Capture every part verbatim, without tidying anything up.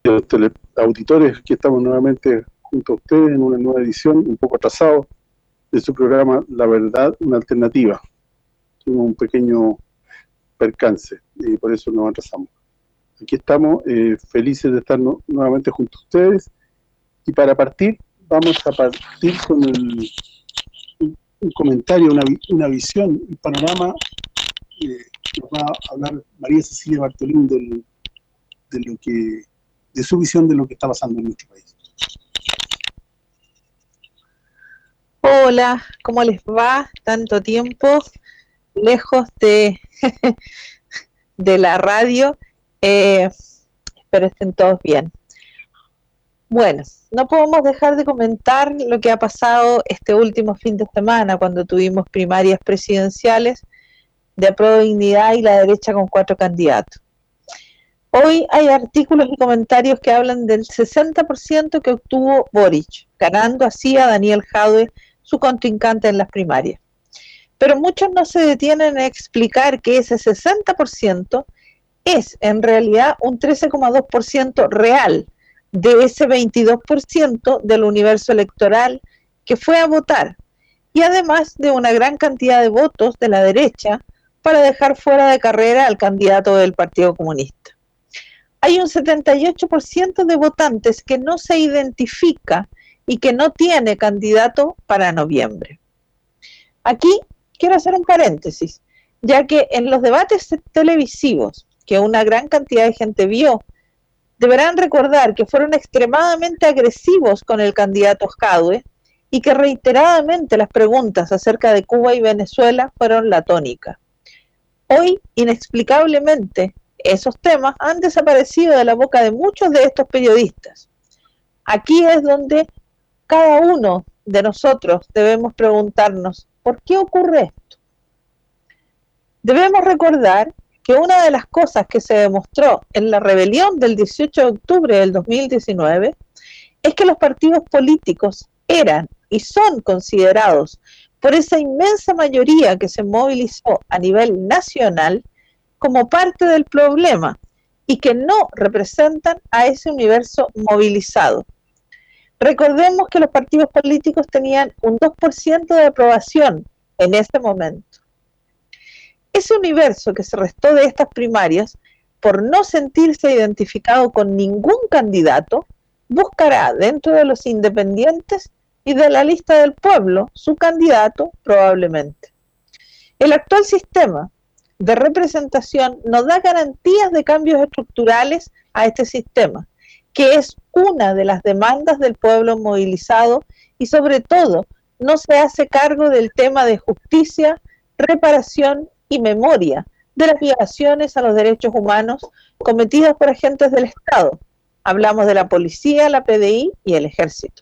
los teleauditores, que estamos nuevamente junto a ustedes en una nueva edición, un poco atrasado, de su programa La Verdad, una alternativa. Tuvimos un pequeño percance y por eso nos atrasamos. Aquí estamos eh, felices de estar no, nuevamente junto a ustedes, y para partir, vamos a partir con el, un, un comentario, una, una visión, un panorama eh, que nos va a hablar María Cecilia Bartolín del, de lo que de su visión de lo que está pasando en nuestro país. Hola, ¿cómo les va? Tanto tiempo lejos de, de la radio, eh, espero estén todos bien. Bueno, no podemos dejar de comentar lo que ha pasado este último fin de semana, cuando tuvimos primarias presidenciales de Apruebo Dignidad y la derecha con cuatro candidatos. Hoy hay artículos y comentarios que hablan del sesenta por ciento que obtuvo Boric, ganando así a Daniel Jadwe, su contrincante en las primarias. Pero muchos no se detienen a explicar que ese sesenta por ciento es en realidad un trece coma dos por ciento real de ese veintidós por ciento del universo electoral que fue a votar, y además de una gran cantidad de votos de la derecha para dejar fuera de carrera al candidato del Partido Comunista. Hay un setenta y ocho por ciento de votantes que no se identifica y que no tiene candidato para noviembre. Aquí quiero hacer un paréntesis, ya que en los debates televisivos que una gran cantidad de gente vio, deberán recordar que fueron extremadamente agresivos con el candidato Jadwe y que reiteradamente las preguntas acerca de Cuba y Venezuela fueron la tónica. Hoy, inexplicablemente, esos temas han desaparecido de la boca de muchos de estos periodistas. Aquí es donde cada uno de nosotros debemos preguntarnos, ¿por qué ocurre esto? Debemos recordar que una de las cosas que se demostró en la rebelión del dieciocho de octubre del dos mil diecinueve es que los partidos políticos eran y son considerados por esa inmensa mayoría que se movilizó a nivel nacional como parte del problema y que no representan a ese universo movilizado. Recordemos que los partidos políticos tenían un dos por ciento de aprobación en ese momento. Ese universo que se restó de estas primarias, por no sentirse identificado con ningún candidato, buscará dentro de los independientes y de la lista del pueblo su candidato probablemente. El actual sistema de representación no da garantías de cambios estructurales a este sistema, que es una de las demandas del pueblo movilizado, y sobre todo no se hace cargo del tema de justicia, reparación y memoria de las violaciones a los derechos humanos cometidas por agentes del Estado. Hablamos de la policía, la P D I y el ejército.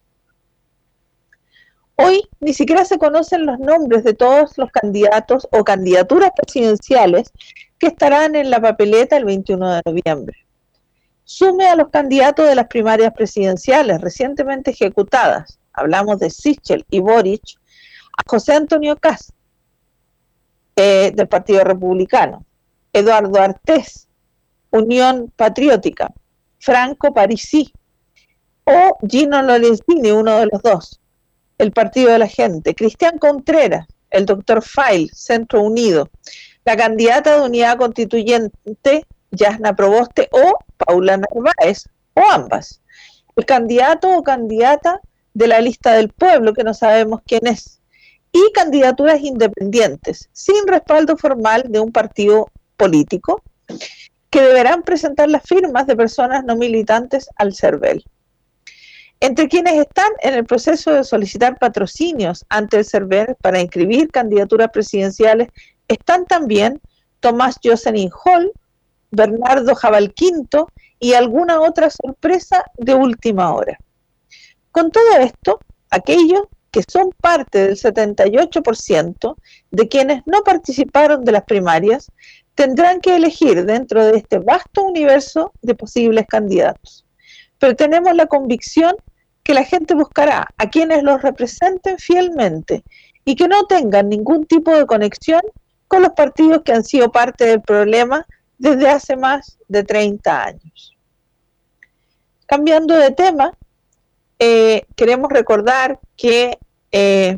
Hoy ni siquiera se conocen los nombres de todos los candidatos o candidaturas presidenciales que estarán en la papeleta el veintiuno de noviembre. Sume a los candidatos de las primarias presidenciales recientemente ejecutadas, hablamos de Sichel y Boric, a José Antonio Kast, eh, del Partido Republicano, Eduardo Artés, Unión Patriótica, Franco Parisi o Gino Lorenzini, uno de los dos, el Partido de la Gente, Cristian Contreras, el doctor Fail, Centro Unido, la candidata de Unidad Constituyente, Yasna Proboste, o Paula Narváez, o ambas, el candidato o candidata de la lista del pueblo, que no sabemos quién es, y candidaturas independientes, sin respaldo formal de un partido político, que deberán presentar las firmas de personas no militantes al CERVEL. Entre quienes están en el proceso de solicitar patrocinios ante el CERVEL para inscribir candidaturas presidenciales están también Tomás Jocelyn Hall, Bernardo Jabalquinto y alguna otra sorpresa de última hora. Con todo esto, aquellos que son parte del setenta y ocho por ciento de quienes no participaron de las primarias tendrán que elegir dentro de este vasto universo de posibles candidatos. Pero tenemos la convicción que la gente buscará a quienes los representen fielmente y que no tengan ningún tipo de conexión con los partidos que han sido parte del problema desde hace más de treinta años. Cambiando de tema, eh, queremos recordar que eh,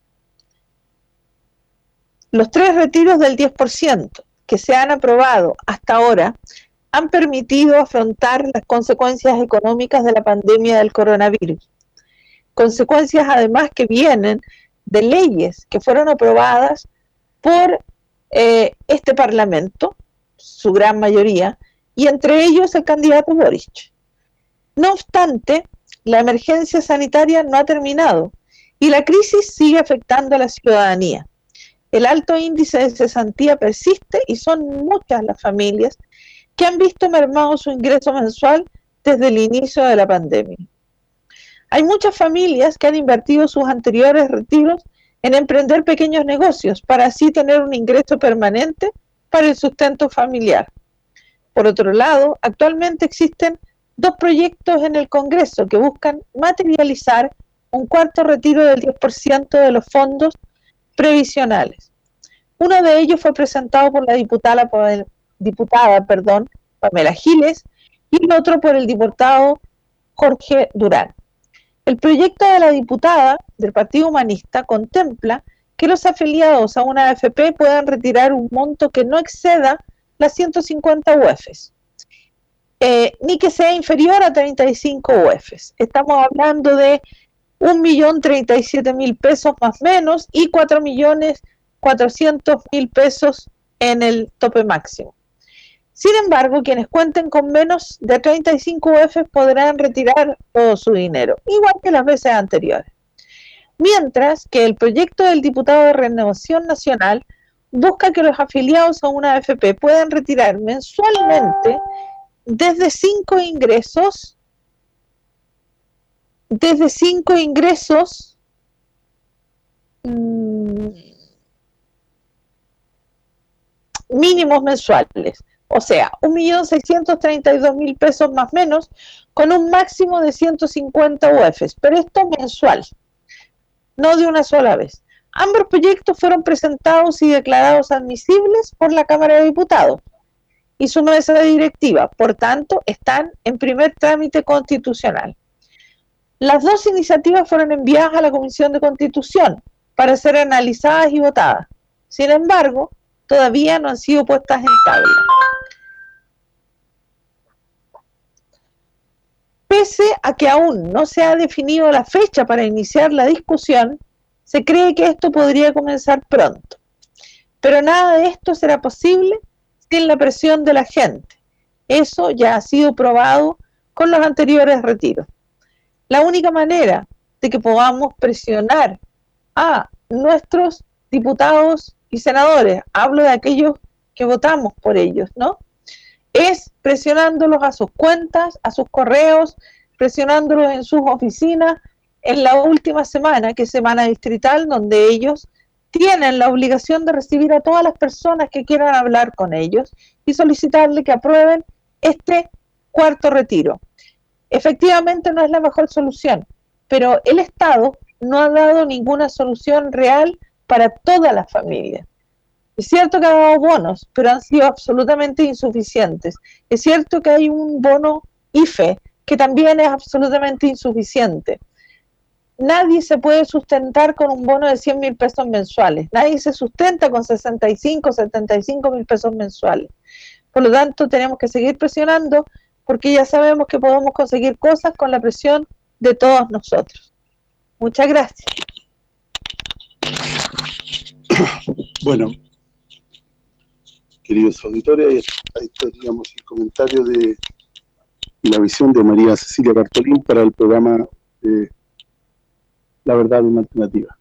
los tres retiros del diez por ciento que se han aprobado hasta ahora han permitido afrontar las consecuencias económicas de la pandemia del coronavirus. Consecuencias además que vienen de leyes que fueron aprobadas por eh, este Parlamento, su gran mayoría, y entre ellos el candidato Boric. No obstante, la emergencia sanitaria no ha terminado y la crisis sigue afectando a la ciudadanía. El alto índice de cesantía persiste y son muchas las familias que han visto mermado su ingreso mensual desde el inicio de la pandemia. Hay muchas familias que han invertido sus anteriores retiros en emprender pequeños negocios para así tener un ingreso permanente para el sustento familiar. Por otro lado, actualmente existen dos proyectos en el Congreso que buscan materializar un cuarto retiro del diez por ciento de los fondos previsionales. Uno de ellos fue presentado por la diputada, diputada perdón, Pamela Giles y el otro por el diputado Jorge Durán. El proyecto de la diputada del Partido Humanista contempla que los afiliados a una A F P puedan retirar un monto que no exceda las ciento cincuenta U Efes, eh, ni que sea inferior a treinta y cinco U Efes. Estamos hablando de un millón treinta y siete mil pesos más o menos y cuatro millones cuatrocientos mil pesos en el tope máximo. Sin embargo, quienes cuenten con menos de treinta y cinco U Efes podrán retirar todo su dinero, igual que las veces anteriores. Mientras que el proyecto del diputado de Renovación Nacional busca que los afiliados a una A F P puedan retirar mensualmente desde cinco ingresos, desde cinco ingresos mmm, mínimos mensuales. O sea, un millón seiscientos treinta y dos mil pesos más o menos, con un máximo de ciento cincuenta U Efes, pero esto mensual, no de una sola vez. Ambos proyectos fueron presentados y declarados admisibles por la Cámara de Diputados y su mesa directiva, por tanto, están en primer trámite constitucional. Las dos iniciativas fueron enviadas a la Comisión de Constitución para ser analizadas y votadas. Sin embargo, todavía no han sido puestas en tabla. Pese a que aún no se ha definido la fecha para iniciar la discusión, se cree que esto podría comenzar pronto. Pero nada de esto será posible sin la presión de la gente. Eso ya ha sido probado con los anteriores retiros. La única manera de que podamos presionar a nuestros diputados y senadores, hablo de aquellos que votamos por ellos, ¿no?, es presionándolos a sus cuentas, a sus correos, presionándolos en sus oficinas en la última semana, que es semana distrital, donde ellos tienen la obligación de recibir a todas las personas que quieran hablar con ellos y solicitarle que aprueben este cuarto retiro. Efectivamente no es la mejor solución, pero el Estado no ha dado ninguna solución real para todas las familias. Es cierto que ha dado bonos, pero han sido absolutamente insuficientes. Es cierto que hay un bono I F E que también es absolutamente insuficiente. Nadie se puede sustentar con un bono de cien mil pesos mensuales. Nadie se sustenta con sesenta y cinco, setenta y cinco mil pesos mensuales. Por lo tanto, tenemos que seguir presionando porque ya sabemos que podemos conseguir cosas con la presión de todos nosotros. Muchas gracias. Bueno, queridos auditores, ahí teníamos el comentario de la visión de María Cecilia Bartolín para el programa eh, La Verdad, una Alternativa.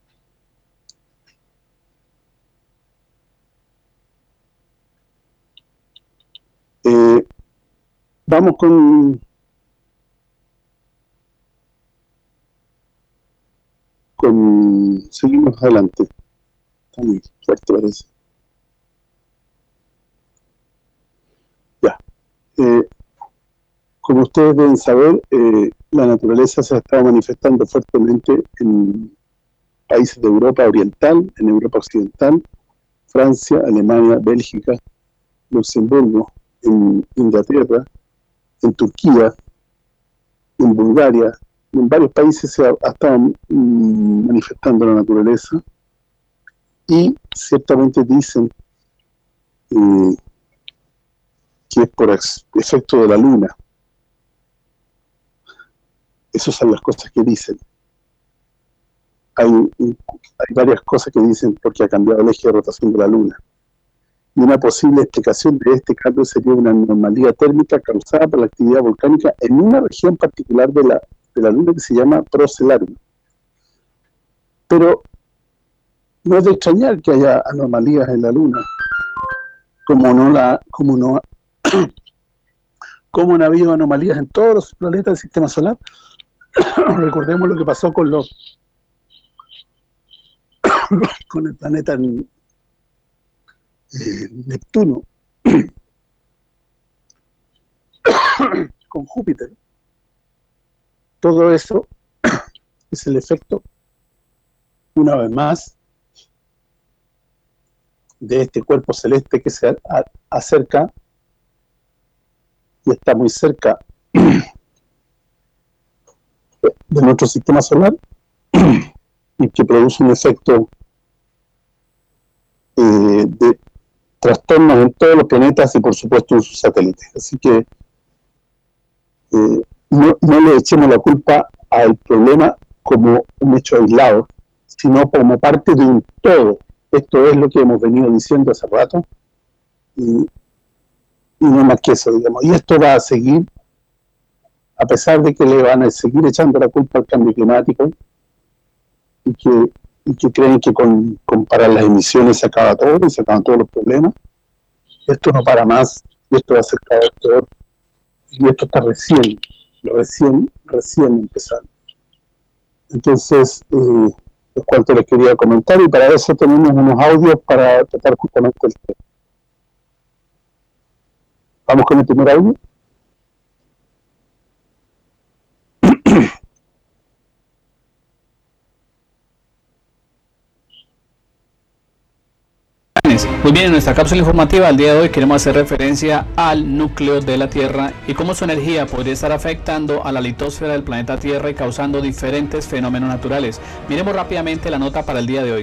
Eh, vamos con con seguimos adelante. Está muy fuerte, parece. Ya. Eh, como ustedes deben saber, eh, la naturaleza se ha estado manifestando fuertemente en países de Europa Oriental, en Europa Occidental, Francia, Alemania, Bélgica, Luxemburgo, en Inglaterra, en Turquía, en Bulgaria, en varios países se ha, ha estado mm, manifestando la naturaleza, y ciertamente dicen eh, que es por efecto de la luna. Esas son las cosas que dicen. Hay, hay varias cosas que dicen porque ha cambiado el eje de rotación de la luna. Y una posible explicación de este cambio sería una anomalía térmica causada por la actividad volcánica en una región particular de la, de la luna que se llama Procellarum. Pero no es de extrañar que haya anomalías en la luna, como no la, como no, como no ha habido anomalías en todos los planetas del sistema solar. Recordemos lo que pasó con los con el planeta eh, Neptuno, con Júpiter. Todo eso es el efecto, una vez más, de este cuerpo celeste que se a, a, acerca y está muy cerca de nuestro sistema solar y que produce un efecto eh, de trastornos en todos los planetas y por supuesto en sus satélites. Así que eh, no, no le echemos la culpa al problema como un hecho aislado, sino como parte de un todo. Esto es lo que hemos venido diciendo hace rato, y, y no más que eso, digamos. Y esto va a seguir, a pesar de que le van a seguir echando la culpa al cambio climático, y que, y que creen que con, con parar las emisiones se acaba todo, y se acaban todos los problemas. Esto no para más, y esto va a ser cada vez peor, y esto está recién, recién, recién empezando. Entonces, eh, es cuanto les quería comentar, y para eso tenemos unos audios para tratar justamente el tema. ¿Vamos con el primer audio? Muy bien, en nuestra cápsula informativa al día de hoy queremos hacer referencia al núcleo de la Tierra y cómo su energía podría estar afectando a la litosfera del planeta Tierra y causando diferentes fenómenos naturales. Miremos rápidamente la nota para el día de hoy.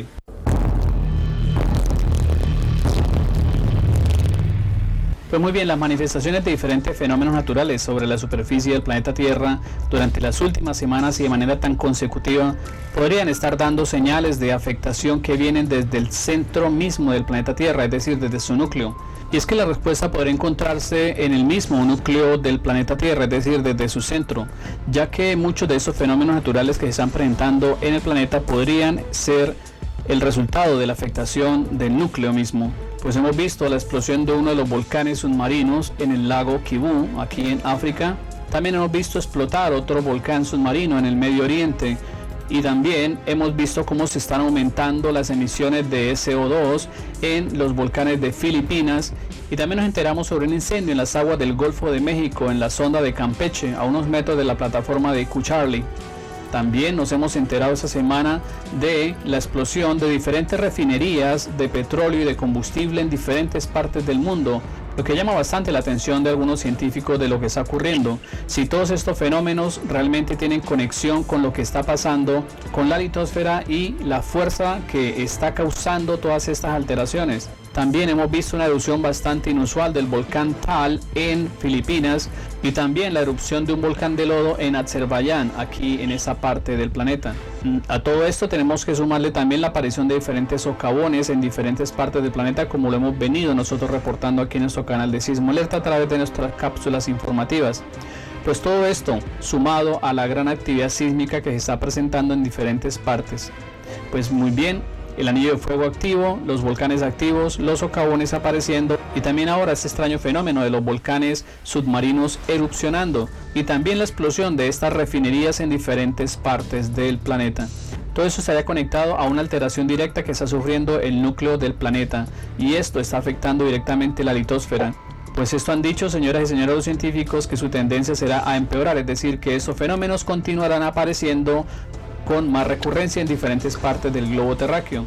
Pues muy bien, las manifestaciones de diferentes fenómenos naturales sobre la superficie del planeta Tierra durante las últimas semanas y de manera tan consecutiva podrían estar dando señales de afectación que vienen desde el centro mismo del planeta Tierra, es decir, desde su núcleo. Y es que la respuesta podría encontrarse en el mismo núcleo del planeta Tierra, es decir, desde su centro, ya que muchos de esos fenómenos naturales que se están presentando en el planeta podrían ser el resultado de la afectación del núcleo mismo. Pues hemos visto la explosión de uno de los volcanes submarinos en el lago Kivu, aquí en África. También hemos visto explotar otro volcán submarino en el Medio Oriente. Y también hemos visto cómo se están aumentando las emisiones de C O dos en los volcanes de Filipinas. Y también nos enteramos sobre un incendio en las aguas del Golfo de México, en la sonda de Campeche, a unos metros de la plataforma de Cucharli. También nos hemos enterado esta semana de la explosión de diferentes refinerías de petróleo y de combustible en diferentes partes del mundo, lo que llama bastante la atención de algunos científicos de lo que está ocurriendo. Si todos estos fenómenos realmente tienen conexión con lo que está pasando con la litosfera y la fuerza que está causando todas estas alteraciones. También hemos visto una erupción bastante inusual del volcán Taal en Filipinas y también la erupción de un volcán de lodo en Azerbaiyán, aquí en esa parte del planeta. A todo esto tenemos que sumarle también la aparición de diferentes socavones en diferentes partes del planeta, como lo hemos venido nosotros reportando aquí en nuestro canal de Sismo Alerta a través de nuestras cápsulas informativas. Pues todo esto sumado a la gran actividad sísmica que se está presentando en diferentes partes. Pues muy bien, el anillo de fuego activo, los volcanes activos, los socavones apareciendo y también ahora este extraño fenómeno de los volcanes submarinos erupcionando y también la explosión de estas refinerías en diferentes partes del planeta. Todo eso estaría conectado a una alteración directa que está sufriendo el núcleo del planeta y esto está afectando directamente la litosfera. Pues esto han dicho, señoras y señores los científicos, que su tendencia será a empeorar, es decir, que estos fenómenos continuarán apareciendo con más recurrencia en diferentes partes del globo terráqueo.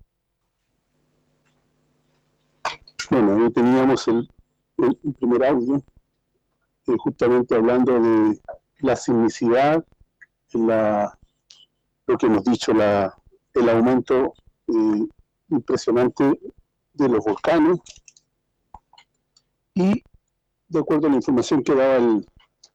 Bueno, ahí teníamos el, el, el primer audio, eh, justamente hablando de, la sismicidad, la, lo que hemos dicho, la, el aumento eh, impresionante de los volcanes, y de acuerdo a la información que daba el,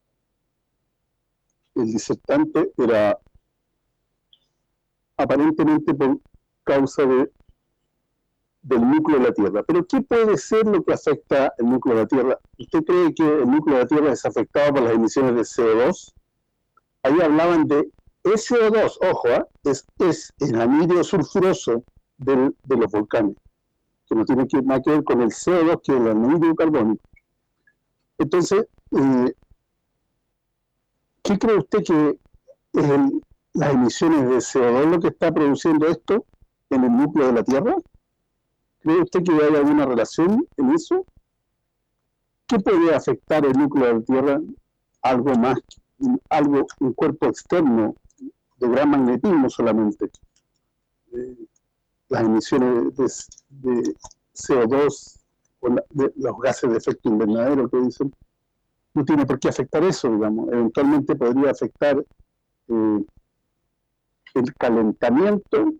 el disertante, era aparentemente por causa de, del núcleo de la Tierra. Pero ¿qué puede ser lo que afecta el núcleo de la Tierra? ¿Usted cree que el núcleo de la Tierra es afectado por las emisiones de C O dos? Ahí hablaban de S O dos, ojo, ¿eh? es, es el anhídrido sulfuroso del, de los volcanes, que no tiene que, nada que ver con el C O dos, que es el anhídrido carbónico. Entonces, eh, ¿qué cree usted que es el, las emisiones de C O dos lo que está produciendo esto en el núcleo de la Tierra? ¿Cree usted que hay alguna relación en eso? ¿Qué puede afectar el núcleo de la Tierra? Algo más, algo, un cuerpo externo de gran magnetismo solamente. Eh, las emisiones de, de C O dos, o la, de los gases de efecto invernadero que dicen, no tiene por qué afectar eso, digamos. Eventualmente podría afectar eh, el calentamiento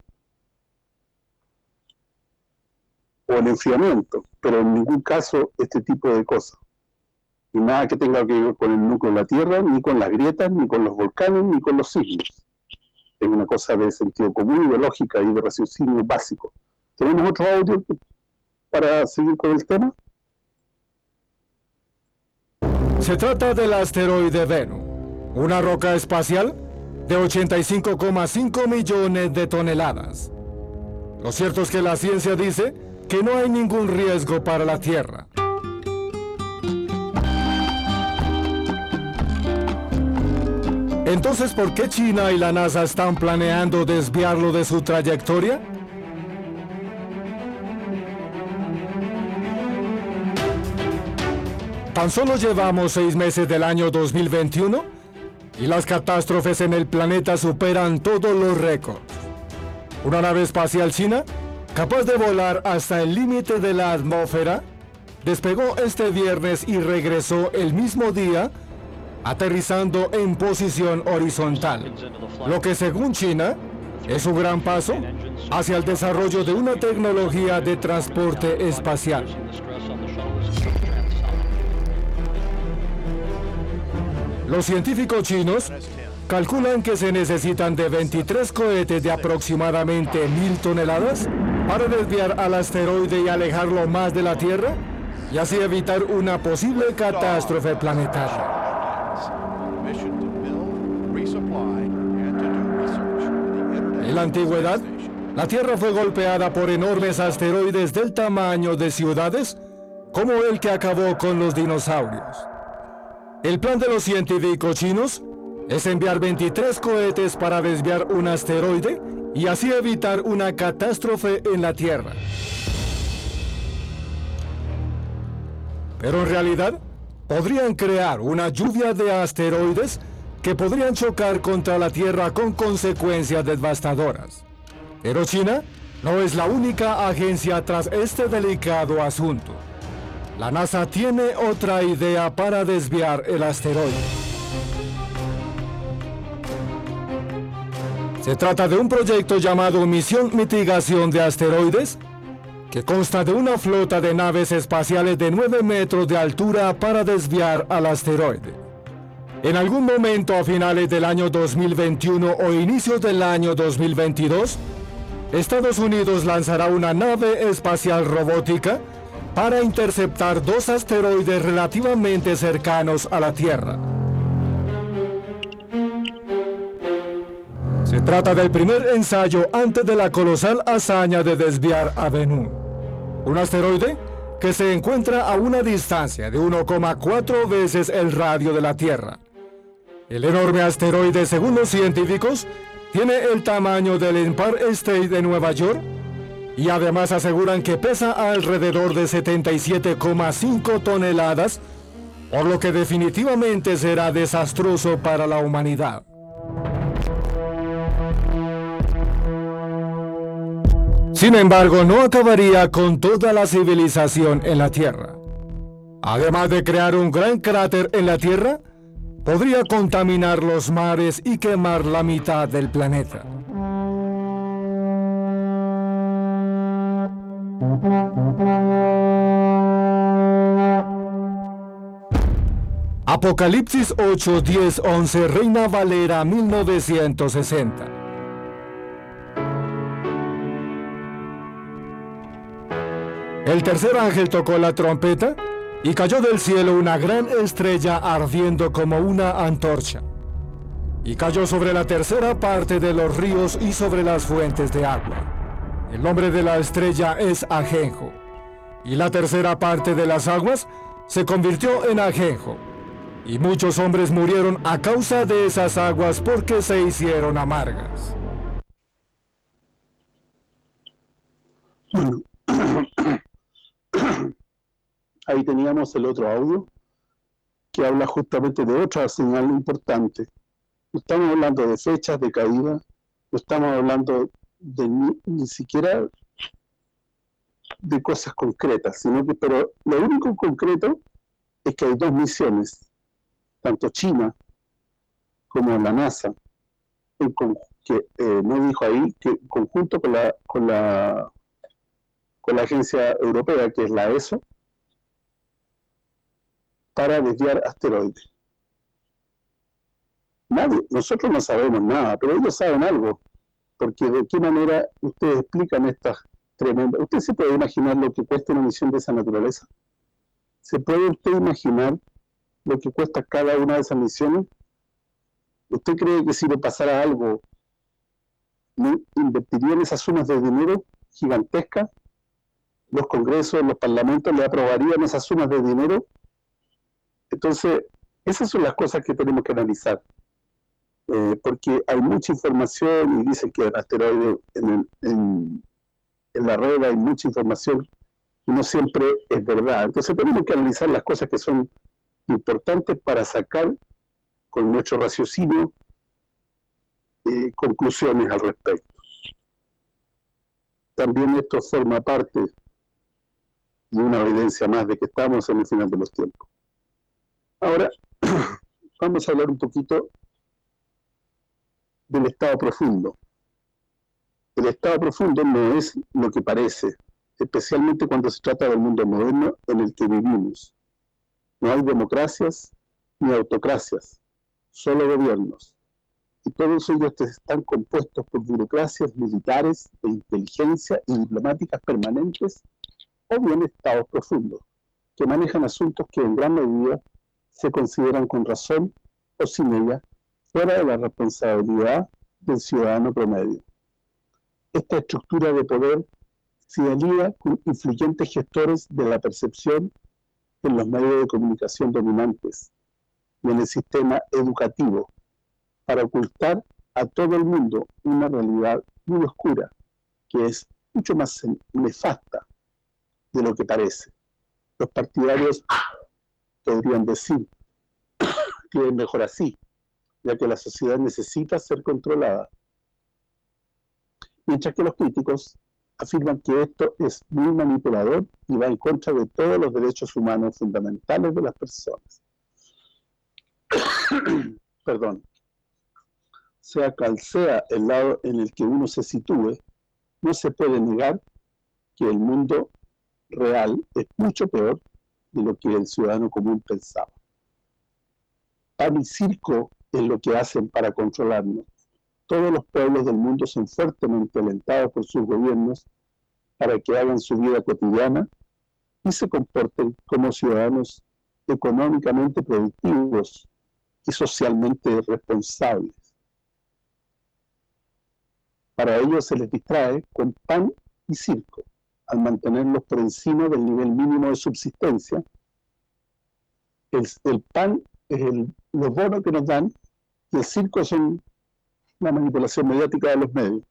o el enfriamiento, pero en ningún caso este tipo de cosas. Y nada que tenga que ver con el núcleo de la Tierra, ni con las grietas, ni con los volcanes, ni con los sismos. Es una cosa de sentido común y de lógica y de raciocinio básico. ¿Tenemos otro audio para seguir con el tema? Se trata del asteroide Bennu, una roca espacial de ochenta y cinco coma cinco millones de toneladas. Lo cierto es que la ciencia dice que no hay ningún riesgo para la Tierra. Entonces, ¿por qué China y la NASA están planeando desviarlo de su trayectoria? Tan solo llevamos seis meses del año dos mil veintiuno y las catástrofes en el planeta superan todos los récords. Una nave espacial china, capaz de volar hasta el límite de la atmósfera, despegó este viernes y regresó el mismo día, aterrizando en posición horizontal, lo que según China es un gran paso hacia el desarrollo de una tecnología de transporte espacial. Los científicos chinos calculan que se necesitan de veintitrés cohetes de aproximadamente mil toneladas para desviar al asteroide y alejarlo más de la Tierra, y así evitar una posible catástrofe planetaria. En la antigüedad, la Tierra fue golpeada por enormes asteroides del tamaño de ciudades, como el que acabó con los dinosaurios. El plan de los científicos chinos es enviar veintitrés cohetes para desviar un asteroide y así evitar una catástrofe en la Tierra. Pero en realidad, podrían crear una lluvia de asteroides que podrían chocar contra la Tierra con consecuencias devastadoras. Pero China no es la única agencia tras este delicado asunto. La NASA tiene otra idea para desviar el asteroide. Se trata de un proyecto llamado Misión Mitigación de Asteroides, que consta de una flota de naves espaciales de nueve metros de altura para desviar al asteroide. En algún momento a finales del año dos mil veintiuno o inicios del año dos mil veintidós, Estados Unidos lanzará una nave espacial robótica para interceptar dos asteroides relativamente cercanos a la Tierra. Se trata del primer ensayo antes de la colosal hazaña de desviar a Bennu, un asteroide que se encuentra a una distancia de uno coma cuatro veces el radio de la Tierra. El enorme asteroide, según los científicos, tiene el tamaño del Empire State de Nueva York y además aseguran que pesa alrededor de setenta y siete coma cinco toneladas, por lo que definitivamente será desastroso para la humanidad. Sin embargo, no acabaría con toda la civilización en la Tierra. Además de crear un gran cráter en la Tierra, podría contaminar los mares y quemar la mitad del planeta. Apocalipsis ocho, diez, once, Reina Valera mil novecientos sesenta. El tercer ángel tocó la trompeta y cayó del cielo una gran estrella ardiendo como una antorcha. Y cayó sobre la tercera parte de los ríos y sobre las fuentes de agua. El nombre de la estrella es Ajenjo. Y la tercera parte de las aguas se convirtió en ajenjo. Y muchos hombres murieron a causa de esas aguas porque se hicieron amargas. Bueno, ahí teníamos el otro audio que habla justamente de otra señal importante. No estamos hablando de fechas de caída, no estamos hablando de ni, ni siquiera de cosas concretas, sino que, pero lo único concreto es que hay dos misiones, tanto China como la NASA, en con, que eh, no dijo ahí, que en conjunto con la, con la con la agencia europea, que es la E S O, para desviar asteroides. Nadie, nosotros no sabemos nada, pero ellos saben algo, porque de qué manera ustedes explican estas tremendas... ¿Usted se puede imaginar lo que cuesta una misión de esa naturaleza? ¿Se puede usted imaginar lo que cuesta cada una de esas misiones? ¿Usted cree que si le pasara algo, no invertirían esas sumas de dinero gigantescas? ¿Los congresos, los parlamentos le aprobarían esas sumas de dinero? Entonces, esas son las cosas que tenemos que analizar. Eh, porque hay mucha información y dicen que el asteroide en, el, en, en la red hay mucha información y no siempre es verdad. Entonces tenemos que analizar las cosas que son importantes para sacar con nuestro raciocinio eh, conclusiones al respecto. También esto forma parte de una evidencia más de que estamos en el final de los tiempos. Ahora vamos a hablar un poquito del estado profundo. El estado profundo no es lo que parece, especialmente cuando se trata del mundo moderno en el que vivimos. No hay democracias ni autocracias, solo gobiernos. Y todos ellos están compuestos por burocracias militares, de inteligencia y diplomáticas permanentes, o bien estados profundos, que manejan asuntos que en gran medida se consideran con razón o sin ella, fuera de la responsabilidad del ciudadano promedio. Esta estructura de poder se alía con influyentes gestores de la percepción en los medios de comunicación dominantes y en el sistema educativo, para ocultar a todo el mundo una realidad muy oscura, que es mucho más nefasta de lo que parece. Los partidarios podrían decir que es mejor así, ya que la sociedad necesita ser controlada. Mientras que los críticos afirman que esto es muy manipulador y va en contra de todos los derechos humanos fundamentales de las personas. Perdón. Sea cual sea el lado en el que uno se sitúe, no se puede negar que el mundo real es mucho peor de lo que el ciudadano común pensaba. Pan y circo es lo que hacen para controlarnos. Todos los pueblos del mundo son fuertemente alentados por sus gobiernos para que hagan su vida cotidiana y se comporten como ciudadanos económicamente productivos y socialmente responsables. Para ello se les distrae con pan y circo, al mantenerlos por encima del nivel mínimo de subsistencia. El, el pan es el, los bonos que nos dan, y el circo son la manipulación mediática de los medios.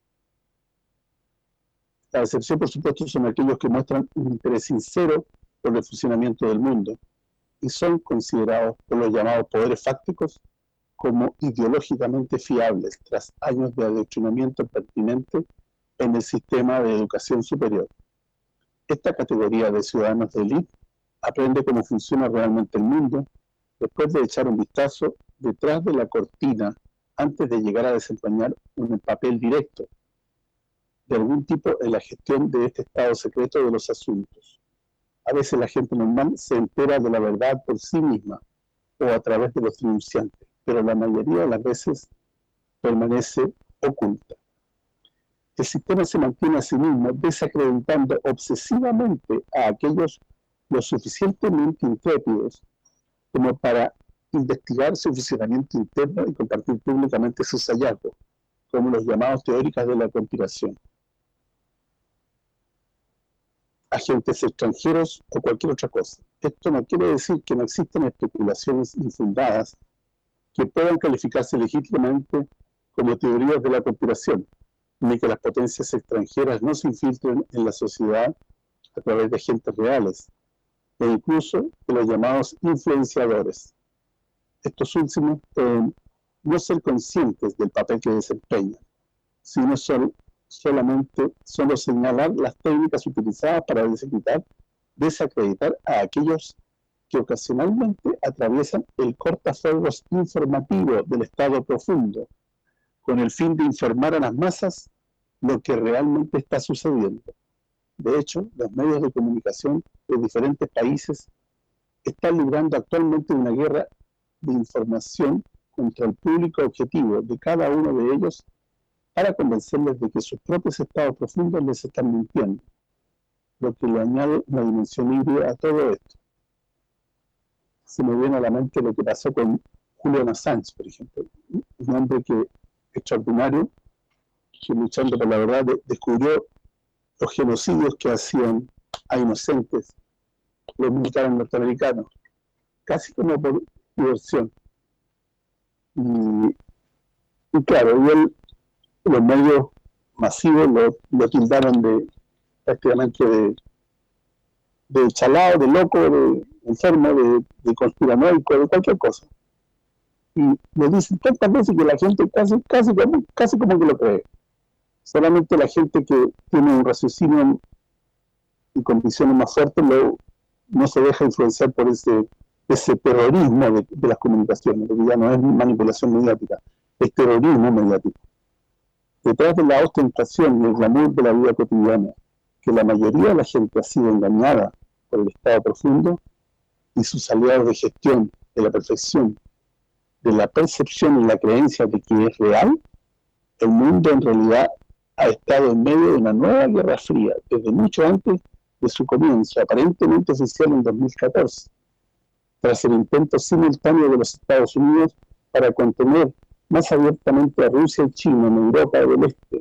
La excepción, por supuesto, son aquellos que muestran un interés sincero por el funcionamiento del mundo y son considerados por los llamados poderes fácticos como ideológicamente fiables tras años de adoctrinamiento pertinente en el sistema de educación superior. Esta categoría de ciudadanos de élite aprende cómo funciona realmente el mundo después de echar un vistazo detrás de la cortina antes de llegar a desempeñar un papel directo de algún tipo en la gestión de este estado secreto de los asuntos. A veces la gente normal se entera de la verdad por sí misma o a través de los denunciantes, pero la mayoría de las veces permanece oculta. El sistema se mantiene a sí mismo desacreditando obsesivamente a aquellos lo suficientemente intrépidos como para investigar su funcionamiento interno y compartir públicamente sus hallazgos, como los llamados teóricos de la conspiración. Agentes extranjeros o cualquier otra cosa. Esto no quiere decir que no existen especulaciones infundadas que puedan calificarse legítimamente como teorías de la conspiración, ni que las potencias extranjeras no se infiltren en la sociedad a través de agentes reales, e incluso de los llamados influenciadores. Estos últimos pueden no ser conscientes del papel que desempeñan, sino son solamente solo señalar las técnicas utilizadas para desacreditar, desacreditar a aquellos que ocasionalmente atraviesan el cortafuegos informativo del estado profundo, con el fin de informar a las masas lo que realmente está sucediendo. De hecho, los medios de comunicación de diferentes países están librando actualmente una guerra de información contra el público objetivo de cada uno de ellos para convencerles de que sus propios estados profundos les están mintiendo, lo que le añade una dimensión híbrida a todo esto. Se me viene a la mente lo que pasó con Julian Assange, por ejemplo, un hombre que extraordinario, que luchando por la verdad de, descubrió los genocidios que hacían a inocentes los militares norteamericanos, casi como por diversión. Y, y claro, y él, los medios masivos lo, lo tildaron de prácticamente de, de chalado, de loco, de enfermo, de, de conspiranoico, de cualquier cosa. Y le dicen tantas veces que la gente casi, casi, casi como que lo cree. Solamente la gente que tiene un raciocinio y convicciones más fuertes lo, no se deja influenciar por ese, ese terrorismo de, de las comunicaciones, que ya no es manipulación mediática, es terrorismo mediático. Detrás de la ostentación y el glamour de la vida cotidiana, que la mayoría de la gente ha sido engañada por el estado profundo y sus aliados de gestión de la perfección, de la percepción y la creencia de que es real, el mundo en realidad ha estado en medio de una nueva guerra fría desde mucho antes de su comienzo, aparentemente oficial en dos mil catorce, tras el intento simultáneo de los Estados Unidos para contener más abiertamente a Rusia y China en Europa del Este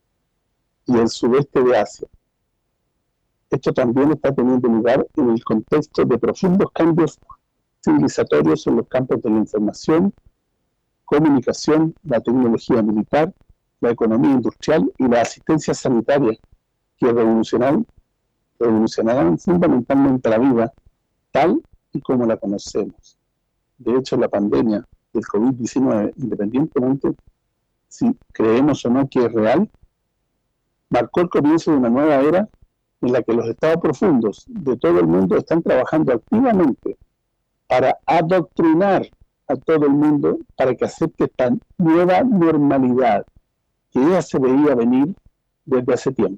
y el sudeste de Asia. Esto también está teniendo lugar en el contexto de profundos cambios civilizatorios en los campos de la información, comunicación, la tecnología militar, la economía industrial y la asistencia sanitaria, que revolucionarán, revolucionarán fundamentalmente la vida tal y como la conocemos. De hecho, la pandemia del COVID diecinueve, independientemente si creemos o no que es real, marcó el comienzo de una nueva era en la que los estados profundos de todo el mundo están trabajando activamente para adoctrinar a todo el mundo para que acepte esta nueva normalidad que ya se veía venir desde hace tiempo.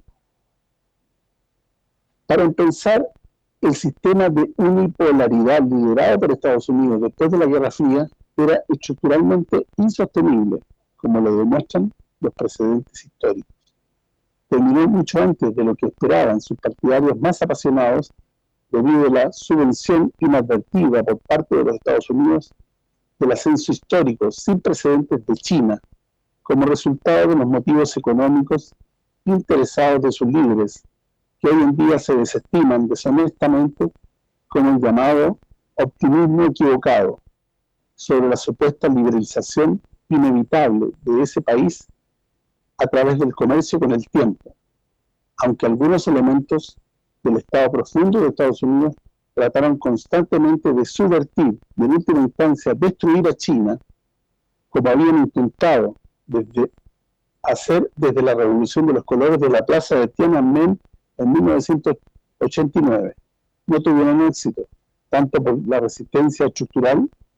Para empezar, el sistema de unipolaridad liderado por Estados Unidos después de la Guerra Fría era estructuralmente insostenible, como lo demuestran los precedentes históricos. Terminó mucho antes de lo que esperaban sus partidarios más apasionados debido a la subvención inadvertida por parte de los Estados Unidos del ascenso histórico sin precedentes de China, como resultado de los motivos económicos interesados de sus líderes, que hoy en día se desestiman deshonestamente con el llamado optimismo equivocado sobre la supuesta liberalización inevitable de ese país a través del comercio con el tiempo, aunque algunos elementos del Estado profundo de Estados Unidos trataron constantemente de subvertir y en última instancia destruir a China, como habían intentado desde hacer desde la revolución de los colores de la plaza de Tiananmen en mil novecientos ochenta y nueve. No tuvieron éxito, tanto por la resistencia estructural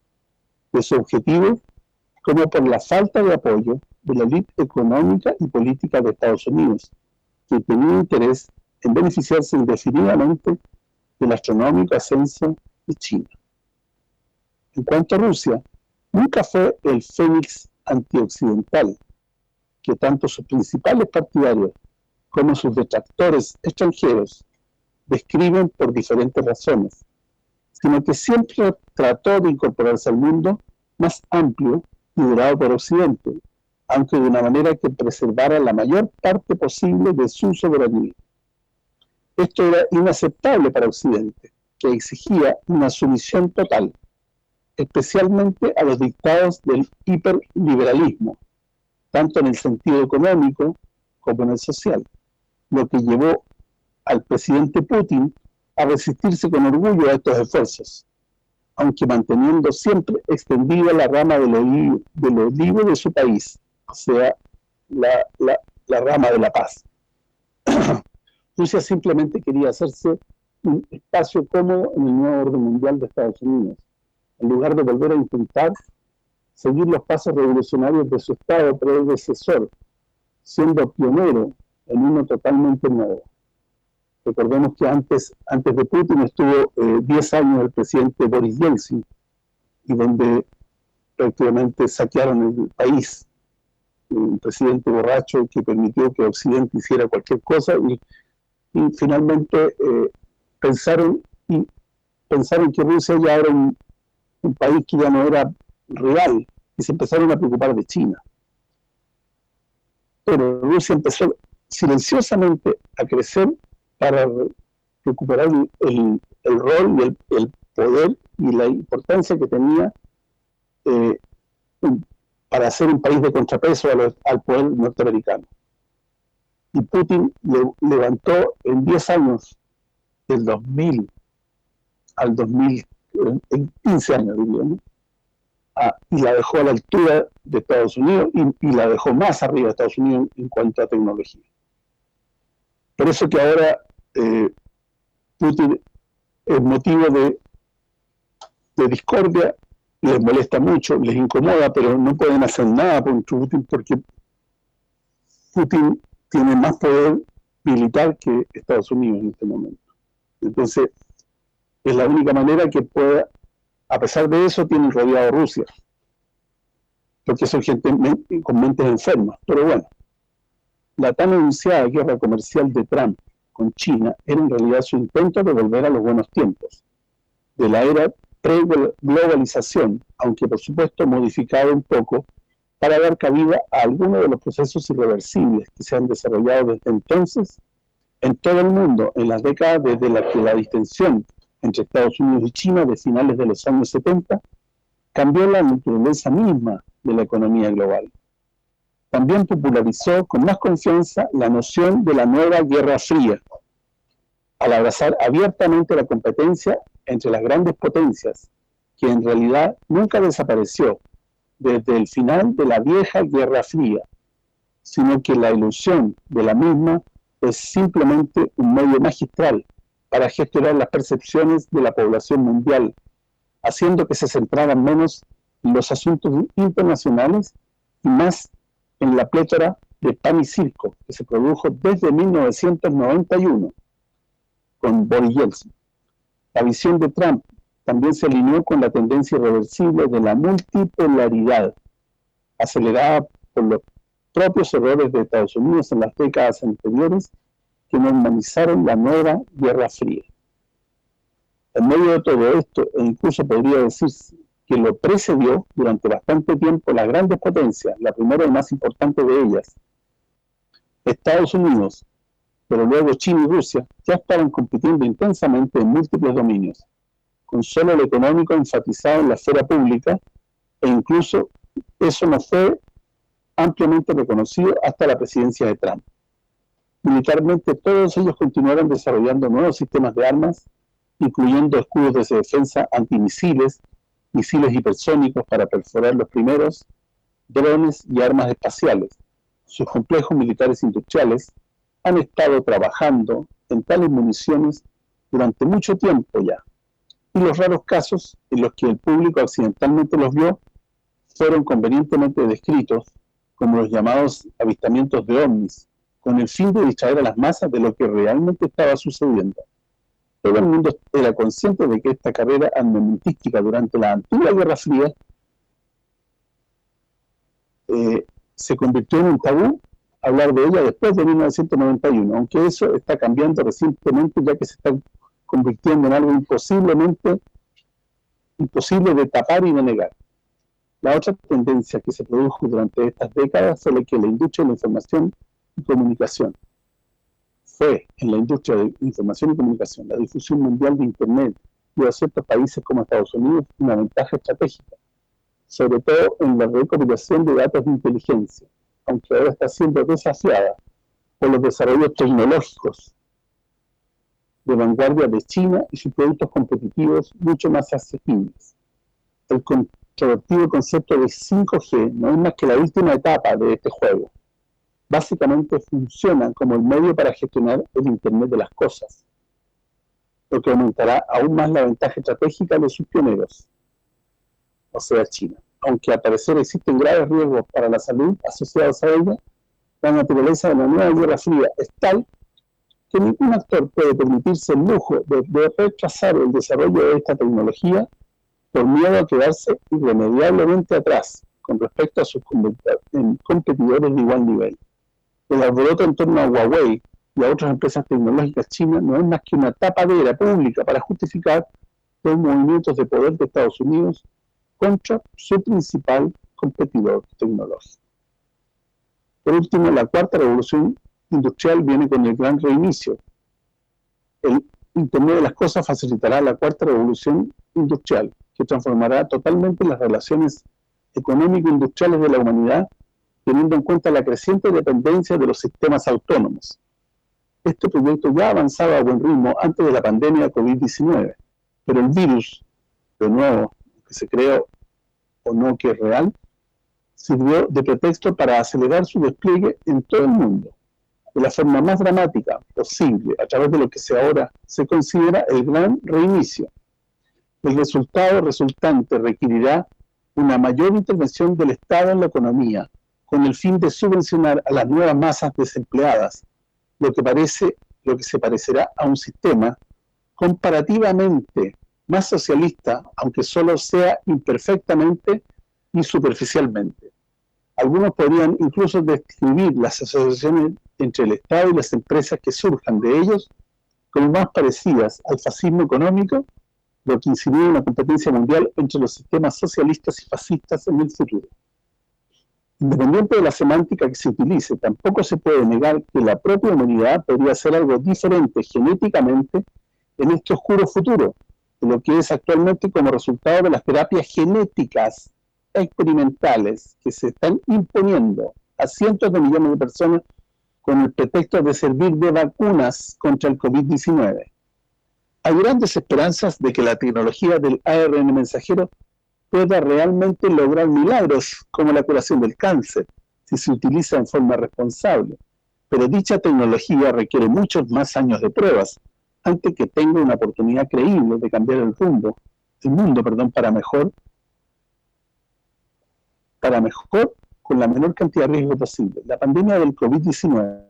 de su objetivo como por la falta de apoyo de la élite económica y política de Estados Unidos, que tenía interés en beneficiarse indefinidamente del astronómico ascenso de China. En cuanto a Rusia, nunca fue el fénix antioccidental que tanto sus principales partidarios como sus detractores extranjeros describen por diferentes razones, sino que siempre trató de incorporarse al mundo más amplio liderado por Occidente, aunque de una manera que preservara la mayor parte posible de su soberanía. Esto era inaceptable para Occidente, que exigía una sumisión total, especialmente a los dictados del hiperliberalismo, tanto en el sentido económico como en el social, lo que llevó al presidente Putin a resistirse con orgullo a estos esfuerzos, aunque manteniendo siempre extendida la rama del olivo, del olivo de su país, o sea, la, la, la rama de la paz. Rusia simplemente quería hacerse un espacio cómodo en el nuevo orden mundial de Estados Unidos, en lugar de volver a intentar seguir los pasos revolucionarios de su estado predecesor, siendo pionero en uno totalmente nuevo. Recordemos que antes, antes de Putin estuvo diez eh, años el presidente Boris Yeltsin, y donde prácticamente saquearon el país. Un presidente borracho que permitió que Occidente hiciera cualquier cosa, y, y finalmente eh, pensaron, y pensaron que Rusia ya era un, un país que ya no era real, y se empezaron a preocupar de China. Pero Rusia empezó silenciosamente a crecer para recuperar el, el, el rol y el, el poder y la importancia que tenía eh, un, para ser un país de contrapeso a los, al poder norteamericano. Y Putin le, levantó en diez años, del dos mil al dos mil, en quince años, diría, ¿no? Ah, y la dejó a la altura de Estados Unidos y, y la dejó más arriba de Estados Unidos en cuanto a tecnología. Por eso que ahora eh, Putin es motivo de, de discordia, les molesta mucho, les incomoda, pero no pueden hacer nada por Putin porque Putin tiene más poder militar que Estados Unidos en este momento. Entonces, es la única manera que pueda, a pesar de eso, tienen rodeado a Rusia, porque son gente con mentes enfermas. Pero bueno, la tan anunciada guerra comercial de Trump con China era en realidad su intento de volver a los buenos tiempos, de la era pre-globalización, aunque por supuesto modificado un poco para dar cabida a algunos de los procesos irreversibles que se han desarrollado desde entonces en todo el mundo, en las décadas desde las que la distensión entre Estados Unidos y China de finales de los años setenta cambió la naturaleza misma de la economía global. También popularizó con más confianza la noción de la nueva Guerra Fría, al abrazar abiertamente la competencia entre las grandes potencias, que en realidad nunca desapareció desde el final de la vieja Guerra Fría, sino que la ilusión de la misma es simplemente un medio magistral para gestionar las percepciones de la población mundial, haciendo que se centraran menos en los asuntos internacionales y más en la plétora de pan y circo que se produjo desde mil novecientos noventa y uno con Boris Yeltsin. La visión de Trump también se alineó con la tendencia irreversible de la multipolaridad, acelerada por los propios errores de Estados Unidos en las décadas anteriores que normalizaron la nueva Guerra Fría. En medio de todo esto, e incluso podría decirse que lo precedió durante bastante tiempo las grandes potencias, la primera y más importante de ellas, Estados Unidos, pero luego China y Rusia, ya estaban compitiendo intensamente en múltiples dominios, con solo el económico enfatizado en la esfera pública, e incluso eso no fue ampliamente reconocido hasta la presidencia de Trump. Militarmente, todos ellos continuaron desarrollando nuevos sistemas de armas, incluyendo escudos de defensa antimisiles, misiles hipersónicos para perforar los primeros, drones y armas espaciales. Sus complejos militares industriales han estado trabajando en tales municiones durante mucho tiempo ya, y los raros casos en los que el público accidentalmente los vio fueron convenientemente descritos como los llamados avistamientos de ovnis, con el fin de distraer a las masas de lo que realmente estaba sucediendo. Todo el mundo era consciente de que esta carrera armamentística durante la antigua Guerra Fría eh, se convirtió en un tabú hablar de ella después de mil novecientos noventa y uno, aunque eso está cambiando recientemente, ya que se está convirtiendo en algo imposiblemente imposible de tapar y de negar. La otra tendencia que se produjo durante estas décadas fue la que la industria de la información y comunicación fue en la industria de información y comunicación, la difusión mundial de Internet dio a ciertos países como Estados Unidos una ventaja estratégica, sobre todo en la recopilación de datos de inteligencia, aunque ahora está siendo desafiada por los desarrollos tecnológicos de vanguardia de China y sus productos competitivos mucho más accesibles. El controvertido concepto de cinco G no es más que la última etapa de este juego. Básicamente funcionan como el medio para gestionar el Internet de las cosas, lo que aumentará aún más la ventaja estratégica de sus pioneros, o sea, China. Aunque al parecer existen graves riesgos para la salud asociados a ella, la naturaleza de la nueva Guerra Fría es tal que ningún actor puede permitirse el lujo de, de retrasar el desarrollo de esta tecnología por miedo a quedarse irremediablemente atrás con respecto a sus competidores de igual nivel. El alboroto en torno a Huawei y a otras empresas tecnológicas chinas no es más que una tapadera pública para justificar los movimientos de poder de Estados Unidos contra su principal competidor tecnológico. Por último, la cuarta revolución industrial viene con el gran reinicio. El Internet de las cosas facilitará la cuarta revolución industrial, que transformará totalmente las relaciones económico-industriales de la humanidad, teniendo en cuenta la creciente dependencia de los sistemas autónomos. Este proyecto ya avanzaba a buen ritmo antes de la pandemia COVID diecinueve, pero el virus, de nuevo, que se creó o no que es real, sirvió de pretexto para acelerar su despliegue en todo el mundo, de la forma más dramática posible, a través de lo que se ahora se considera el gran reinicio. El resultado resultante requerirá una mayor intervención del Estado en la economía, con el fin de subvencionar a las nuevas masas desempleadas, lo que parece, lo que se parecerá a un sistema comparativamente más socialista, aunque solo sea imperfectamente y superficialmente. Algunos podrían incluso describir las asociaciones entre el Estado y las empresas que surjan de ellos como más parecidas al fascismo económico, lo que insinúa una competencia mundial entre los sistemas socialistas y fascistas en el futuro. Independiente de la semántica que se utilice, tampoco se puede negar que la propia humanidad podría ser algo diferente genéticamente en este oscuro futuro, de lo que es actualmente como resultado de las terapias genéticas experimentales que se están imponiendo a cientos de millones de personas con el pretexto de servir de vacunas contra el COVID diecinueve. Hay grandes esperanzas de que la tecnología del A R N mensajero pueda realmente lograr milagros como la curación del cáncer, si se utiliza en forma responsable. Pero dicha tecnología requiere muchos más años de pruebas antes que tenga una oportunidad creíble de cambiar el rumbo, el mundo, perdón, para mejor, para mejor con la menor cantidad de riesgo posible. La pandemia del COVID diecinueve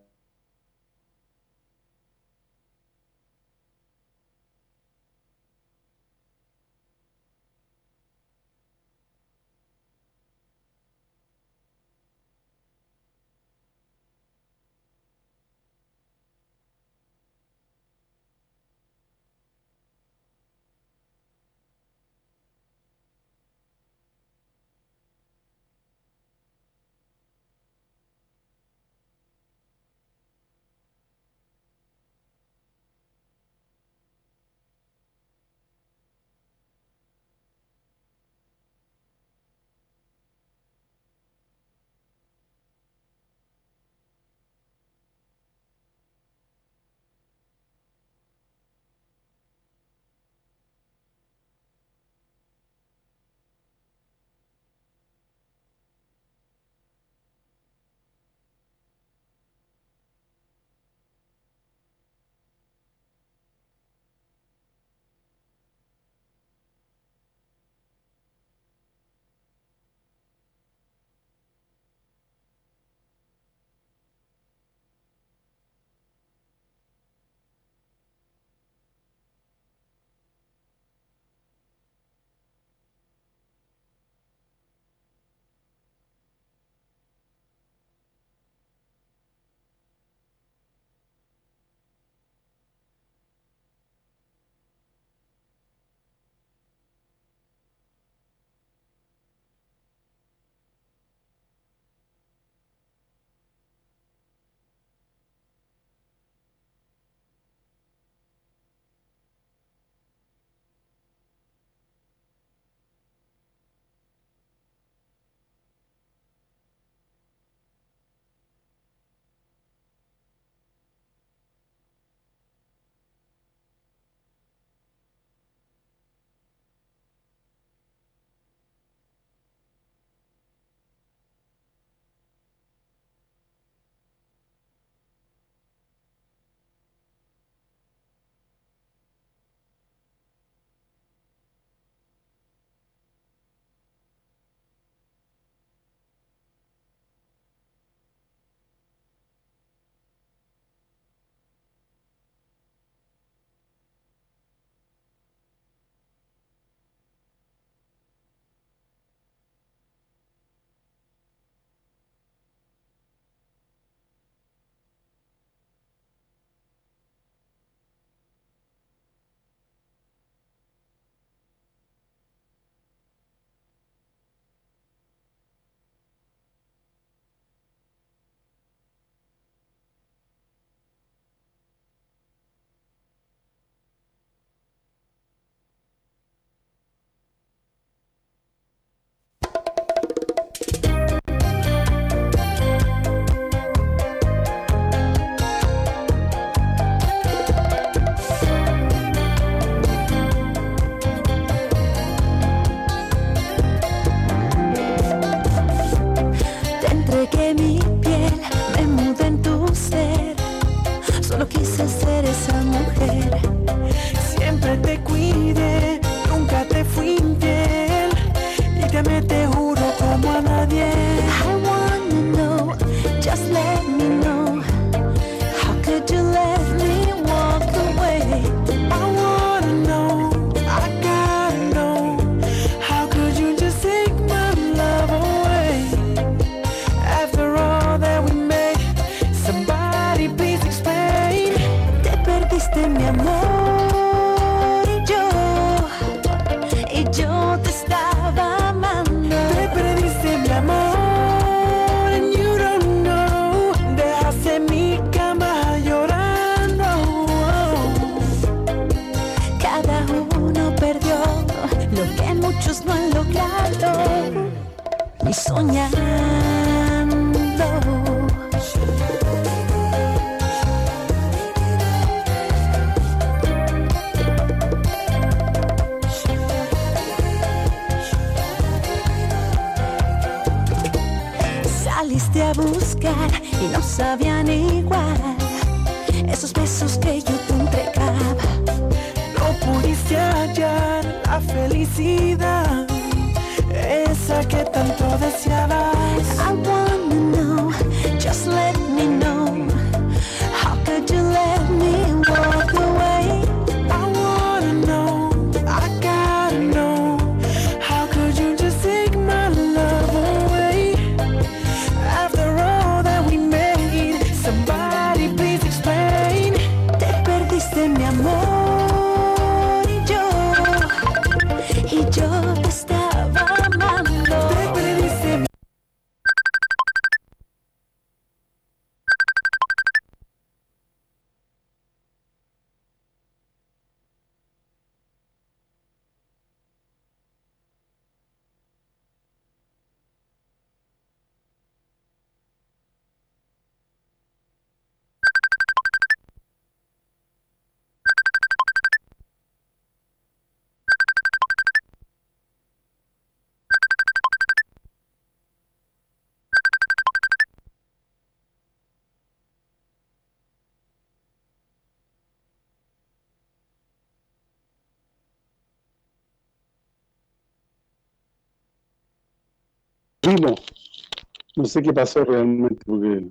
de mi piel, me mudé en tu ser. Solo quise ser esa mujer. Siempre te cuidé, nunca te fui infiel. Y te amé, te juro, como a nadie. I wanna know, just let me know. How could you let me walk away? I wanna know, I gotta know. How could you just take my love away? After all that we made, somebody please explain. Te perdiste mi amor y yo, y yo te estaba amando. Te perdiste mi amor and you don't know. Dejaste mi cama llorando. Cada uno perdió lo que muchos no han logrado. Y soñando. Saliste a buscar y no sabían igual esos besos que yo te entregaba. No pudiste hallar la felicidad, esa que tanto deseabas. I wanna know, just let me know. How could you let me walk away? I wanna know, I gotta know. How could you just take my love away? After all that we made, somebody please explain. Te perdiste mi amor y yo, y yo te estaba amando. Te perdiste mi Primo, no sé qué pasó realmente, porque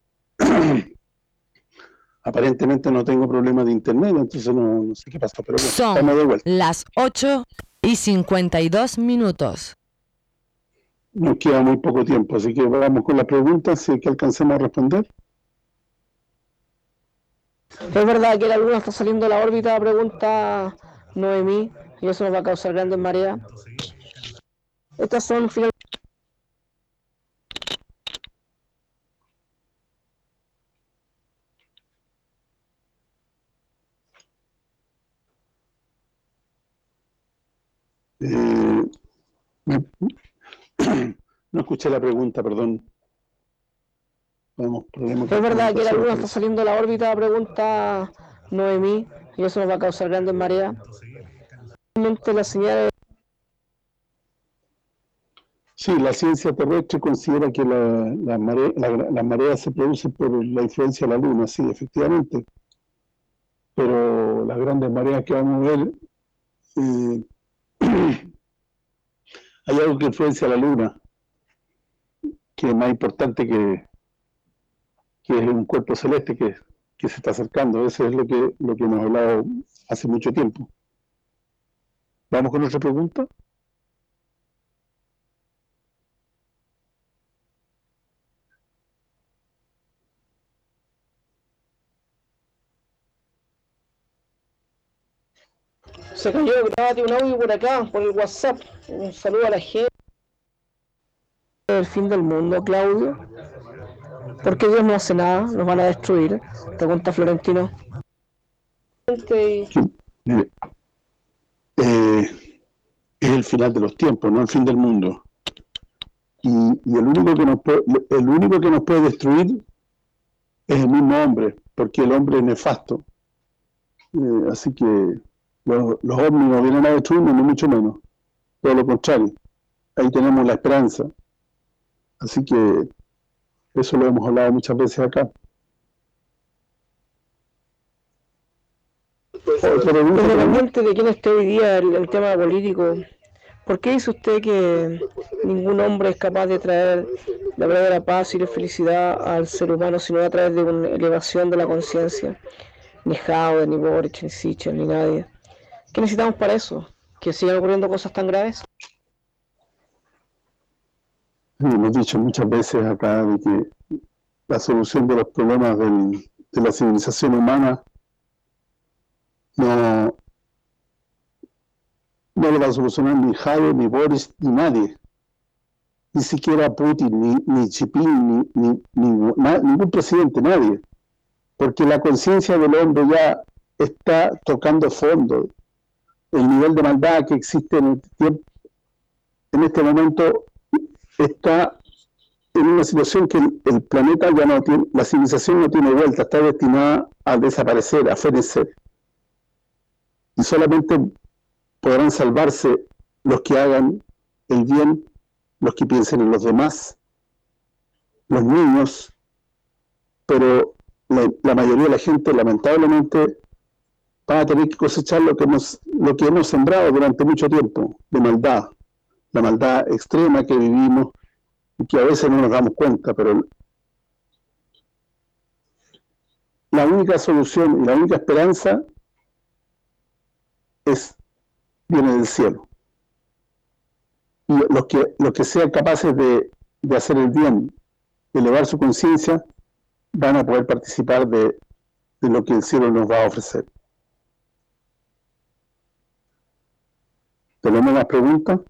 aparentemente no tengo problema de internet, entonces no, no sé qué pasó, pero bueno, estamos de Son vuelta. las ocho y cincuenta y dos minutos. Nos queda muy poco tiempo, así que vamos con las preguntas, si es que alcancemos a responder. ¿Es verdad que la Luna está saliendo de la órbita? Pregunta Noemí, y eso nos va a causar grandes mareas. Estas son finalmente... Eh, me- no escuché la pregunta, perdón. Tenemos problemas ¿Es con verdad que la comunicación, Luna está parece. saliendo de la órbita? Pregunta Noemí, y eso nos va a causar grandes mareas. Finalmente las señales... Sí, la ciencia terrestre considera que la, la marea, la, la marea se produce por la influencia de la Luna, sí, efectivamente. Pero las grandes mareas que vamos a ver, eh, hay algo que influencia a la Luna, que es más importante que, que es un cuerpo celeste que, que se está acercando. Eso es lo que, lo que hemos hablado hace mucho tiempo. ¿Vamos con otra pregunta? Se cayó, grábate un audio por acá, por el WhatsApp. Un saludo a la gente. El fin del mundo, Claudio. ¿Por qué Dios no hace nada? Nos van a destruir. Pregunta Florentino. Y Sí, mire, eh, es el final de los tiempos, no el fin del mundo. Y, y el único que nos puede, el único que nos puede destruir es el mismo hombre, porque el hombre es nefasto. Eh, así que los, los ovnis no vienen a destruirnos, ni mucho menos. Todo lo contrario. Ahí tenemos la esperanza. Así que Eso lo hemos hablado muchas veces acá. Independiente de quién esté hoy día el, el tema político, ¿por qué dice usted que ningún hombre es capaz de traer la verdadera paz y la felicidad al ser humano, sino a través de una elevación de la conciencia? Ni Jaude, ni Boric, ni Sichel, ni nadie. ¿Qué necesitamos para eso? ¿Que sigan ocurriendo cosas tan graves? Sí, hemos dicho muchas veces acá de que la solución de los problemas del, de la civilización humana no, no lo va a solucionar ni Jaude, ni Boris, ni nadie. Ni siquiera Putin, ni, ni Xi Jinping, ni, ni, ni na, ningún presidente, nadie. Porque la conciencia del hombre ya está tocando fondo. El nivel de maldad que existe en, el tiempo, en este momento está en una situación que el, el planeta ya no tiene, la civilización no tiene vuelta, está destinada a desaparecer, a fenecer. Y solamente podrán salvarse los que hagan el bien, los que piensen en los demás, los niños, pero la, la mayoría de la gente lamentablemente va a tener que cosechar lo que hemos, lo que hemos sembrado durante mucho tiempo, de maldad, la maldad extrema que vivimos y que a veces no nos damos cuenta, pero la única solución y la única esperanza es, viene del cielo. Y los que, los que sean capaces de, de hacer el bien, de elevar su conciencia, van a poder participar de, de lo que el cielo nos va a ofrecer. ¿Tenemos más preguntas?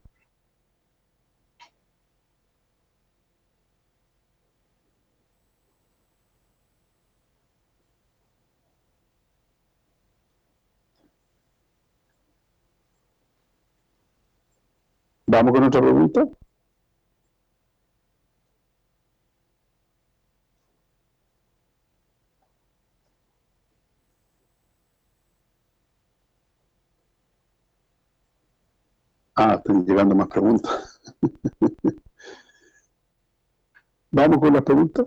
¿Vamos con otra pregunta? Ah, están llegando más preguntas. ¿Vamos con las preguntas?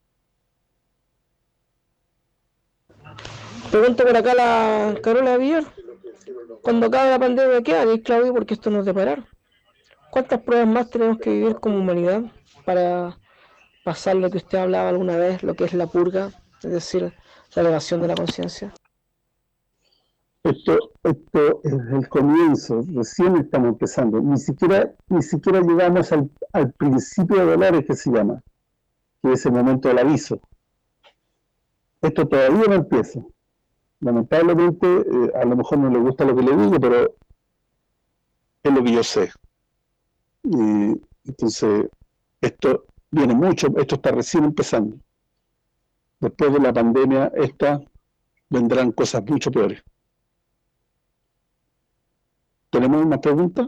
Pregunta por acá la Carola Villar. Cuando acabe la pandemia, ¿qué haré, Claudio? Porque esto no es de parar. ¿Cuántas pruebas más tenemos que vivir como humanidad para pasar lo que usted hablaba alguna vez, lo que es la purga, es decir, la elevación de la conciencia? Esto, esto es el comienzo, recién estamos empezando, ni siquiera, ni siquiera llegamos al, al principio de dolores que se llama, que es el momento del aviso. Esto todavía no empieza. Lamentablemente, eh, a lo mejor no le gusta lo que le digo, pero es lo que yo sé. Y entonces, esto viene mucho, esto está recién empezando. Después de la pandemia esta, vendrán cosas mucho peores. ¿Tenemos una pregunta?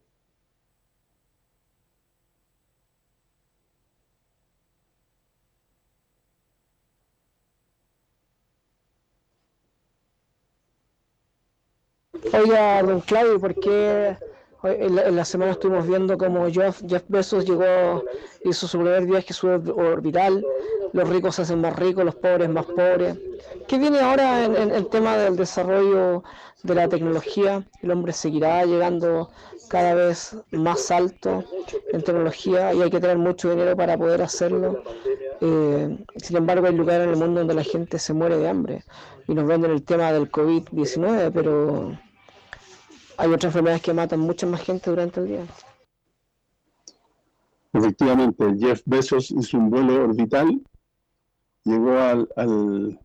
Oiga, don Claudio, ¿por qué en la, en la semana estuvimos viendo cómo Jeff, Jeff Bezos llegó, hizo su primer viaje suborbital, los ricos se hacen más ricos, los pobres más pobres? ¿Qué viene ahora en, en el tema del desarrollo de la tecnología? El hombre seguirá llegando cada vez más alto en tecnología y hay que tener mucho dinero para poder hacerlo. Eh, sin embargo, hay lugares en el mundo donde la gente se muere de hambre y nos venden el tema del COVID diecinueve, pero hay otras enfermedades que matan mucha más gente durante el día. Efectivamente, Jeff Bezos hizo un vuelo orbital, llegó al... al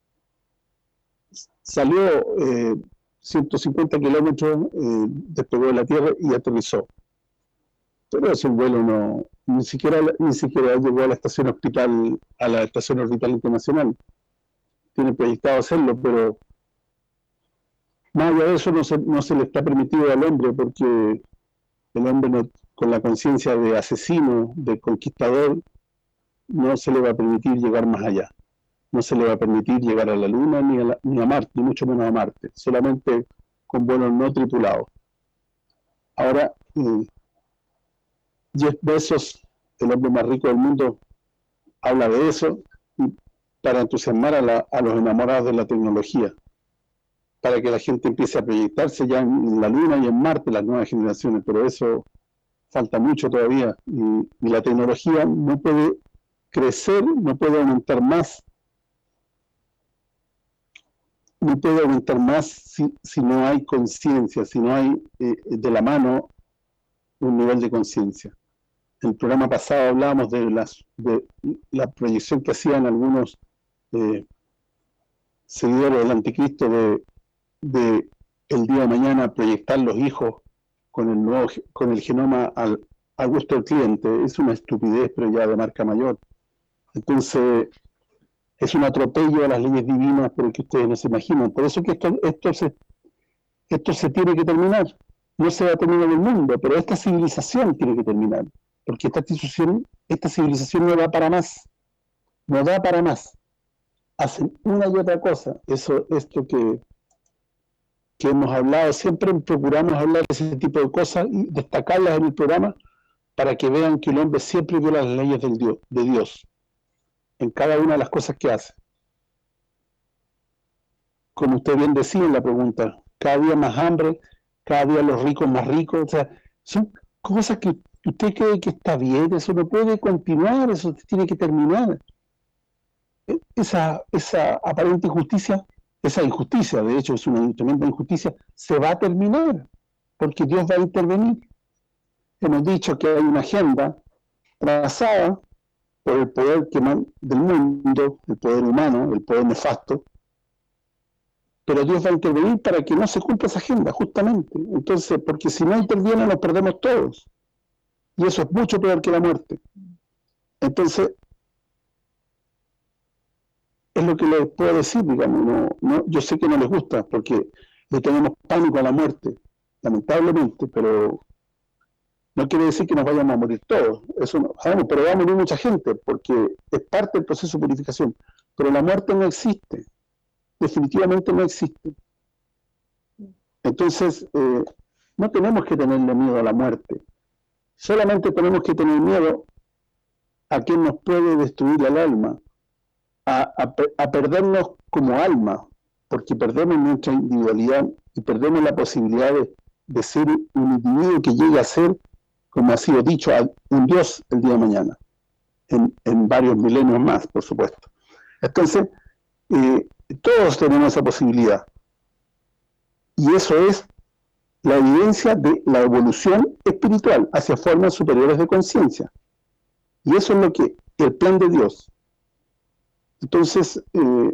salió eh, ciento cincuenta kilómetros, eh, despegó de la Tierra y aterrizó. Pero ese vuelo no, ni siquiera, ni siquiera llegó a la estación orbital, a la estación orbital internacional. Tiene proyectado hacerlo, pero más allá de eso no se, no se le está permitido al hombre, porque el hombre no, con la conciencia de asesino, de conquistador, no se le va a permitir llegar más allá. No se le va a permitir llegar a la Luna ni a, la, ni a Marte, ni mucho menos a Marte, solamente con vuelos no tripulados. Ahora, eh, Jeff Bezos, el hombre más rico del mundo, habla de eso para entusiasmar a, la, a los enamorados de la tecnología, para que la gente empiece a proyectarse ya en la Luna y en Marte, las nuevas generaciones, pero eso falta mucho todavía, y, y la tecnología no puede crecer, no puede aumentar más, no puede aumentar más si, si no hay conciencia, si no hay eh, de la mano un nivel de conciencia. En el programa pasado hablábamos de, las, de la proyección que hacían algunos eh, seguidores del anticristo de, de el día de mañana proyectar los hijos con el nuevo, con el genoma al, al gusto del cliente. Es una estupidez, pero ya de marca mayor. Entonces, es un atropello a las leyes divinas, pero que ustedes no se imaginan. Por eso que esto, esto, se, esto se tiene que terminar. No se va a terminar el mundo, pero esta civilización tiene que terminar. Porque esta civilización, esta civilización no da para más. No da para más. Hacen una y otra cosa. Eso, esto que, que hemos hablado, siempre procuramos hablar de ese tipo de cosas y destacarlas en el programa para que vean que el hombre siempre viola las leyes del Dios, de Dios en cada una de las cosas que hace. Como usted bien decía en la pregunta, cada día más hambre, cada día los ricos más ricos, o sea, son cosas que usted cree que está bien, eso no puede continuar, eso tiene que terminar. Esa, esa aparente injusticia, esa injusticia, de hecho es una tremenda injusticia, se va a terminar, porque Dios va a intervenir. Hemos dicho que hay una agenda trazada por el poder que man, del mundo, el poder humano, el poder nefasto, pero Dios va a intervenir para que no se cumpla esa agenda, justamente. Entonces, porque si no interviene nos perdemos todos, y eso es mucho peor que la muerte. Entonces, es lo que les puedo decir, digamos, no, no, yo sé que no les gusta, porque le tenemos pánico a la muerte, lamentablemente, pero no quiere decir que nos vayamos a morir todos, eso no sabemos, pero va a morir mucha gente, porque es parte del proceso de purificación. Pero la muerte no existe, definitivamente no existe. Entonces, eh, no tenemos que tenerle miedo a la muerte, solamente tenemos que tener miedo a quien nos puede destruir el alma, a, a, a perdernos como alma, porque perdemos nuestra individualidad y perdemos la posibilidad de, de ser un individuo que llegue a ser, como ha sido dicho, un Dios el día de mañana, en, en varios milenios más, por supuesto. Entonces, eh, todos tenemos esa posibilidad. Y eso es la evidencia de la evolución espiritual hacia formas superiores de conciencia. Y eso es lo que, el plan de Dios. Entonces, eh,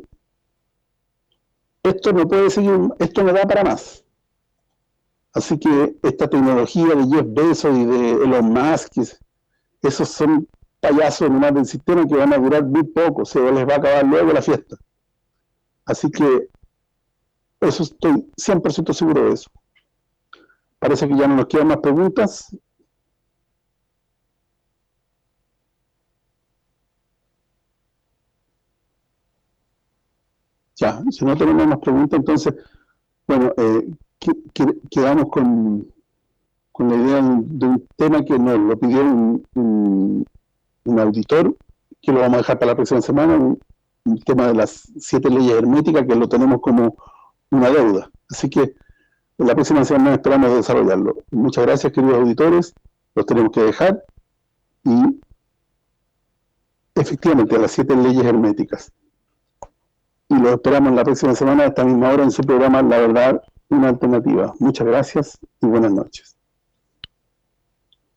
esto no puede seguir, esto no da para más. Así que esta tecnología de Jeff Bezos y de Elon Musk, esos son payasos nomás del sistema que van a durar muy poco, se les va a acabar luego la fiesta. Así que eso estoy cien por ciento seguro de eso. Parece que ya no nos quedan más preguntas. Ya, si no tenemos más preguntas, entonces, bueno, eh, que, que, quedamos con, con la idea de un tema que nos lo pidió un, un, un auditor, que lo vamos a dejar para la próxima semana, un, un tema de las siete leyes herméticas, que lo tenemos como una deuda. Así que en la próxima semana esperamos desarrollarlo. Muchas gracias, queridos auditores, los tenemos que dejar, y efectivamente las siete leyes herméticas. Y los esperamos la próxima semana a esta misma hora en su programa La Verdad, una Alternativa. Muchas gracias y buenas noches.